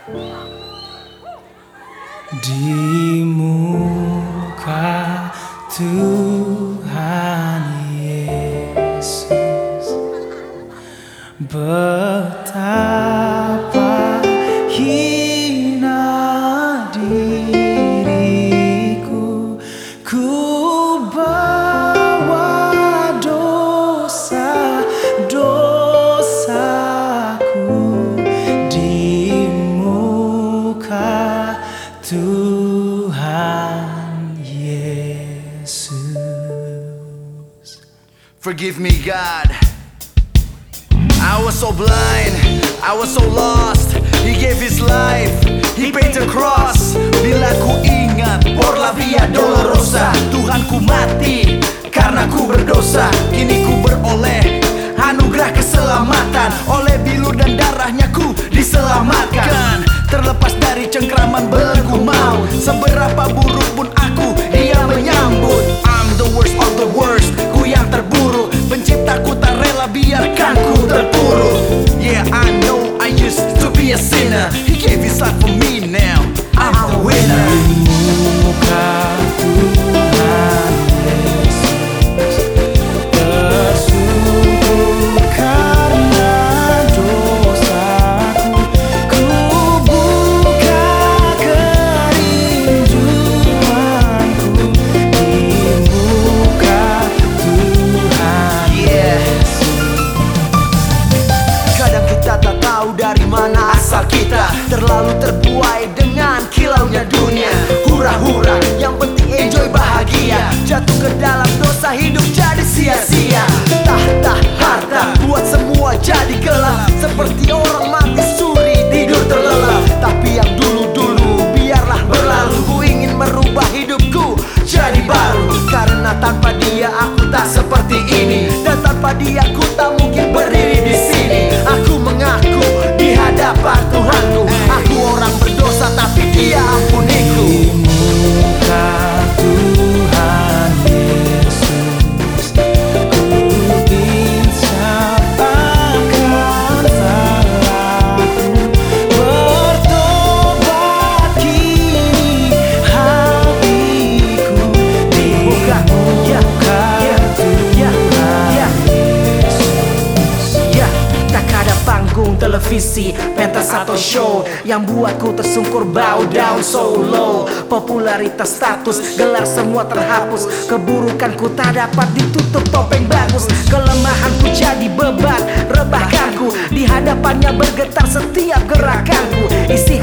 Di muka Tuhan Yesus, betapa hina diriku, ku bawa dosa-dosaku di muka Tuhan Yesus. Forgive me, God. I was so blind, I was so lost. He gave his life, he paid the cross. Bila ku ingat por la via dolorosa, Tuhan ku mati karena ku berdosa. Kini ku beroleh anugerah keselamatan. Oleh bilur dan darahnya ku diselamatkan. Terlepas dari cengkraman belenggu maut, seberapa buruk pun aku, dia menyambut. I'm the worst of the worst, ku yang terburuk. Penciptaku tak rela biarkan ku terpuruk. Yeah, I know I used to be a sinner. He gave his life for me, now I'm the winner. Muka Tuhan Yesus tersungkur karena dosaku. Ku buka kerinduanku di muka Tuhan Yesus. Kadang kita tak tahu dari mana asal kita, terlalu terbuai dengan kilaunya dunia. Hura-hura, yang penting enjoy bahagia. Jatuh ke dalam dosa, hidup jadi sia-sia. Tahta harta buat semua jadi gelap, seperti orang mati suri tidur terlelap. Tapi yang dulu-dulu biarlah berlalu. Ku ingin merubah hidupku jadi baru, karena tanpa dia aku tak seperti ini, dan tanpa dia ku tak mungkin berdiri di sini. Aku mengaku di hadapan Tuhanku, aku orang berdosa tapi dia ampuniku. Muka Tuhan Yesus, ku insaf akan salahku. Bertobat kini hatiku di muka Tuhan Yesus. Ya, tak ada panggung televisi, pentas atau show yang buatku tersungkur bow down so low. Popularitas, status, gelar semua terhapus. Keburukanku tak dapat ditutup topeng bagus. Kelemahanku jadi beban, rebahkanku. Di hadapannya bergetar setiap gerakanku. Isi